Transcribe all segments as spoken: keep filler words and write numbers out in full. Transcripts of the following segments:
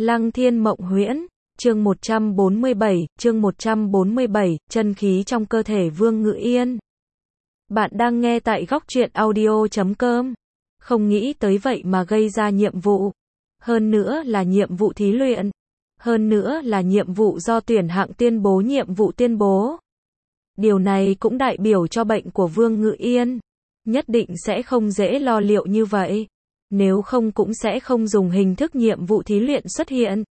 Lăng Thiên Mộng Huyễn, chương một trăm bốn mươi bảy, chương một trăm bốn mươi bảy, chân khí trong cơ thể Vương Ngự Yên. Bạn đang nghe tại góc truyện audio chấm com. Không nghĩ tới vậy mà gây ra nhiệm vụ. Hơn nữa là nhiệm vụ thí luyện. Hơn nữa là nhiệm vụ do tuyển hạng tuyên bố nhiệm vụ tuyên bố. Điều này cũng đại biểu cho bệnh của Vương Ngự Yên. Nhất định sẽ không dễ lo liệu như vậy. Nếu không cũng sẽ không dùng hình thức nhiệm vụ thí luyện xuất hiện.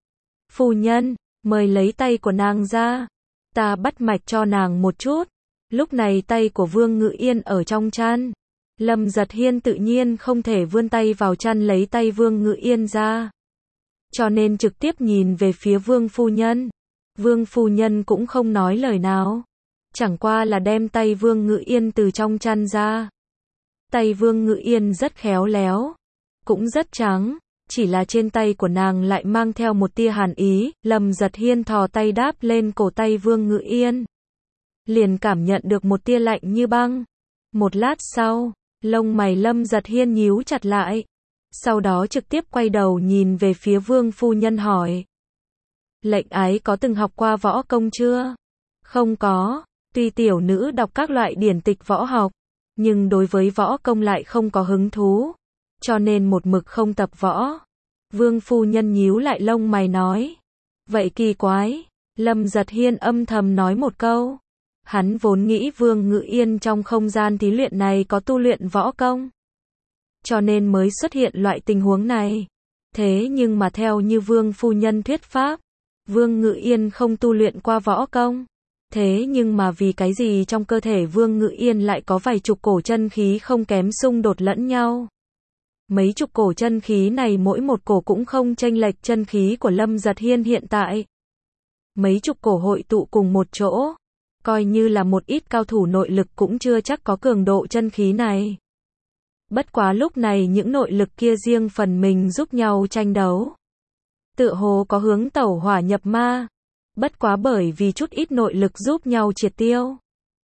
Phu nhân, mời lấy tay của nàng ra. Ta bắt mạch cho nàng một chút. Lúc này tay của Vương Ngự Yên ở trong chăn. Lâm Giật Hiên tự nhiên không thể vươn tay vào chăn lấy tay Vương Ngự Yên ra. Cho nên trực tiếp nhìn về phía Vương Phu Nhân. Vương Phu Nhân cũng không nói lời nào. Chẳng qua là đem tay Vương Ngự Yên từ trong chăn ra. Tay Vương Ngự Yên rất khéo léo. Cũng rất trắng. Chỉ là trên tay của nàng lại mang theo một tia hàn ý. Lâm Giật Hiên thò tay đáp lên cổ tay Vương Ngự Yên. Liền cảm nhận được một tia lạnh như băng. Một lát sau, lông mày Lâm Giật Hiên nhíu chặt lại. Sau đó trực tiếp quay đầu nhìn về phía Vương Phu Nhân hỏi. Lệnh ái có từng học qua võ công chưa? Không có. Tuy tiểu nữ đọc các loại điển tịch võ học, nhưng đối với võ công lại không có hứng thú. Cho nên một mực không tập võ. Vương Phu Nhân nhíu lại lông mày nói. Vậy kỳ quái. Lâm Giật Hiên âm thầm nói một câu. Hắn vốn nghĩ Vương Ngự Yên trong không gian thí luyện này có tu luyện võ công. Cho nên mới xuất hiện loại tình huống này. Thế nhưng mà theo như Vương Phu Nhân thuyết pháp, Vương Ngự Yên không tu luyện qua võ công. Thế nhưng mà vì cái gì trong cơ thể Vương Ngự Yên lại có vài chục cổ chân khí không kém xung đột lẫn nhau. Mấy chục cổ chân khí này mỗi một cổ cũng không chênh lệch chân khí của Lâm Giật Hiên hiện tại. Mấy chục cổ hội tụ cùng một chỗ. Coi như là một ít cao thủ nội lực cũng chưa chắc có cường độ chân khí này. Bất quá lúc này những nội lực kia riêng phần mình giúp nhau tranh đấu. Tựa hồ có hướng tẩu hỏa nhập ma. Bất quá bởi vì chút ít nội lực giúp nhau triệt tiêu.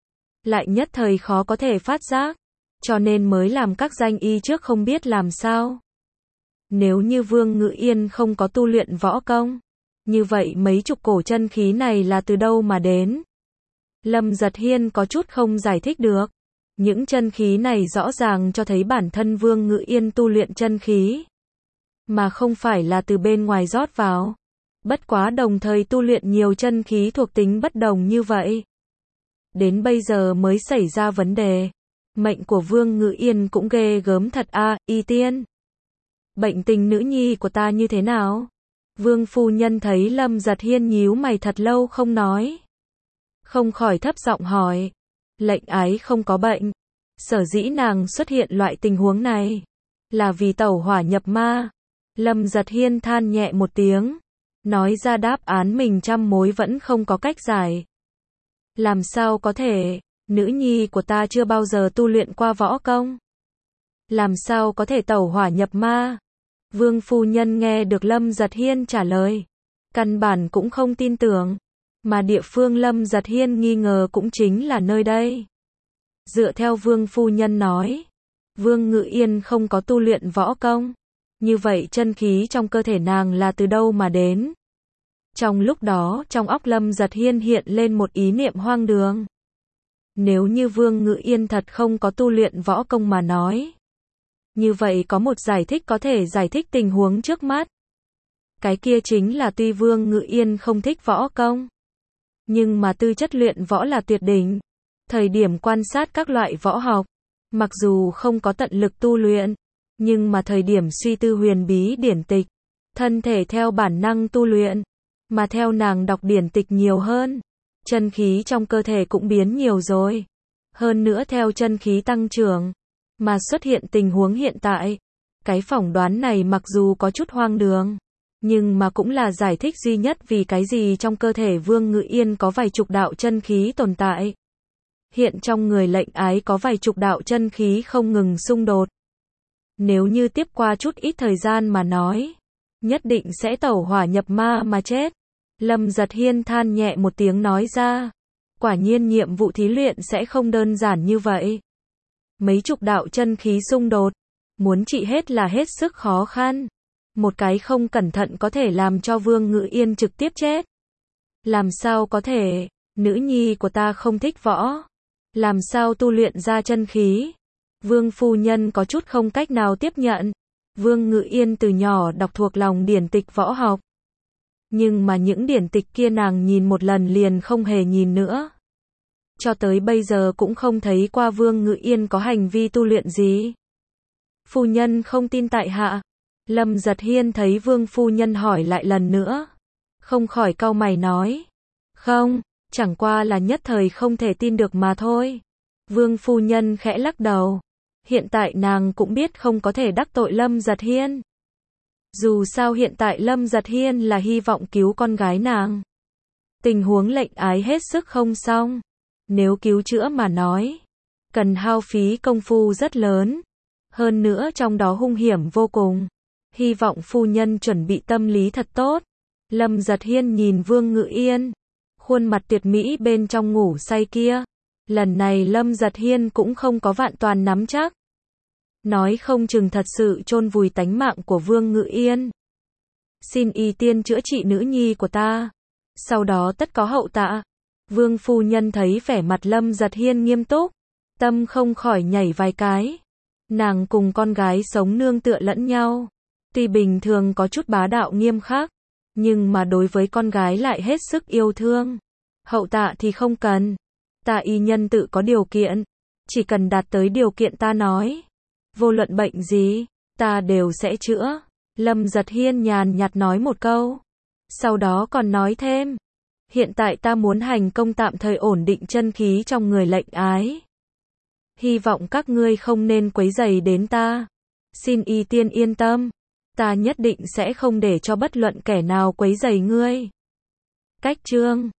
Lại nhất thời khó có thể phát giác. Cho nên mới làm các danh y trước không biết làm sao. Nếu như Vương Ngự Yên không có tu luyện võ công, như vậy mấy chục cổ chân khí này là từ đâu mà đến? Lâm Giật Hiên có chút không giải thích được. Những chân khí này rõ ràng cho thấy bản thân Vương Ngự Yên tu luyện chân khí, mà không phải là từ bên ngoài rót vào. Bất quá đồng thời tu luyện nhiều chân khí thuộc tính bất đồng như vậy. Đến bây giờ mới xảy ra vấn đề. Mệnh của Vương Ngự Yên cũng ghê gớm thật a, à, y tiên. Bệnh tình nữ nhi của ta như thế nào? Vương Phu Nhân thấy Lâm Giật Hiên nhíu mày thật lâu không nói. Không khỏi thấp giọng hỏi. Lệnh ái không có bệnh. Sở dĩ nàng xuất hiện loại tình huống này là vì tẩu hỏa nhập ma. Lâm Giật Hiên than nhẹ một tiếng. Nói ra đáp án mình trăm mối vẫn không có cách giải. Làm sao có thể? Nữ nhi của ta chưa bao giờ tu luyện qua võ công. Làm sao có thể tẩu hỏa nhập ma? Vương Phu Nhân nghe được Lâm Giật Hiên trả lời. Căn bản cũng không tin tưởng. Mà địa phương Lâm Giật Hiên nghi ngờ cũng chính là nơi đây. Dựa theo Vương Phu Nhân nói, Vương Ngự Yên không có tu luyện võ công. Như vậy chân khí trong cơ thể nàng là từ đâu mà đến? Trong lúc đó, trong óc Lâm Giật Hiên hiện lên một ý niệm hoang đường. Nếu như Vương Ngự Yên thật không có tu luyện võ công mà nói, như vậy có một giải thích có thể giải thích tình huống trước mắt. Cái kia chính là tuy Vương Ngự Yên không thích võ công, nhưng mà tư chất luyện võ là tuyệt đỉnh. Thời điểm quan sát các loại võ học, mặc dù không có tận lực tu luyện, nhưng mà thời điểm suy tư huyền bí điển tịch, thân thể theo bản năng tu luyện, mà theo nàng đọc điển tịch nhiều hơn, chân khí trong cơ thể cũng biến nhiều rồi. Hơn nữa theo chân khí tăng trưởng, mà xuất hiện tình huống hiện tại. Cái phỏng đoán này mặc dù có chút hoang đường, nhưng mà cũng là giải thích duy nhất vì cái gì trong cơ thể Vương Ngự Yên có vài chục đạo chân khí tồn tại. Hiện trong người lệnh ái có vài chục đạo chân khí không ngừng xung đột. Nếu như tiếp qua chút ít thời gian mà nói, nhất định sẽ tẩu hỏa nhập ma mà chết. Lâm Giật Hiên than nhẹ một tiếng nói ra. Quả nhiên nhiệm vụ thí luyện sẽ không đơn giản như vậy. Mấy chục đạo chân khí xung đột, muốn trị hết là hết sức khó khăn. một cái không cẩn thận có thể làm cho Vương Ngữ Yên trực tiếp chết. Làm sao có thể, nữ nhi của ta không thích võ. Làm sao tu luyện ra chân khí? Vương phu nhân có chút không cách nào tiếp nhận. Vương Ngữ Yên từ nhỏ đọc thuộc lòng điển tịch võ học. Nhưng mà những điển tịch kia nàng nhìn một lần liền không hề nhìn nữa. Cho tới bây giờ cũng không thấy qua Vương Ngữ Yên có hành vi tu luyện gì. Phu nhân không tin tại hạ. Lâm Giật Hiên thấy Vương phu nhân hỏi lại lần nữa. Không khỏi cau mày nói. Không, chẳng qua là nhất thời không thể tin được mà thôi. Vương phu nhân khẽ lắc đầu. Hiện tại nàng cũng biết không có thể đắc tội Lâm Giật Hiên. Dù sao hiện tại Lâm Giật Hiên là hy vọng cứu con gái nàng. Tình huống lệnh ái hết sức không xong. Nếu cứu chữa mà nói, cần hao phí công phu rất lớn. Hơn nữa trong đó hung hiểm vô cùng. Hy vọng phu nhân chuẩn bị tâm lý thật tốt. Lâm Giật Hiên nhìn Vương Ngữ Yên. Khuôn mặt tuyệt mỹ bên trong ngủ say kia. Lần này Lâm Giật Hiên cũng không có vạn toàn nắm chắc. Nói không chừng thật sự chôn vùi tánh mạng của Vương Ngữ Yên. Xin y tiên chữa trị nữ nhi của ta. Sau đó tất có hậu tạ. Vương phu nhân thấy vẻ mặt Lâm Giật Hiên nghiêm túc. Tâm không khỏi nhảy vài cái. Nàng cùng con gái sống nương tựa lẫn nhau. Tuy bình thường có chút bá đạo nghiêm khắc. Nhưng mà đối với con gái lại hết sức yêu thương. Hậu tạ thì không cần. Ta y nhân tự có điều kiện. Chỉ cần đạt tới điều kiện ta nói. Vô luận bệnh gì, ta đều sẽ chữa. Lâm Giật Hiên nhàn nhạt nói một câu. Sau đó còn nói thêm. Hiện tại ta muốn hành công tạm thời ổn định chân khí trong người lệnh ái. Hy vọng các ngươi không nên quấy rầy đến ta. Xin y tiên yên tâm. Ta nhất định sẽ không để cho bất luận kẻ nào quấy rầy ngươi. Cách chương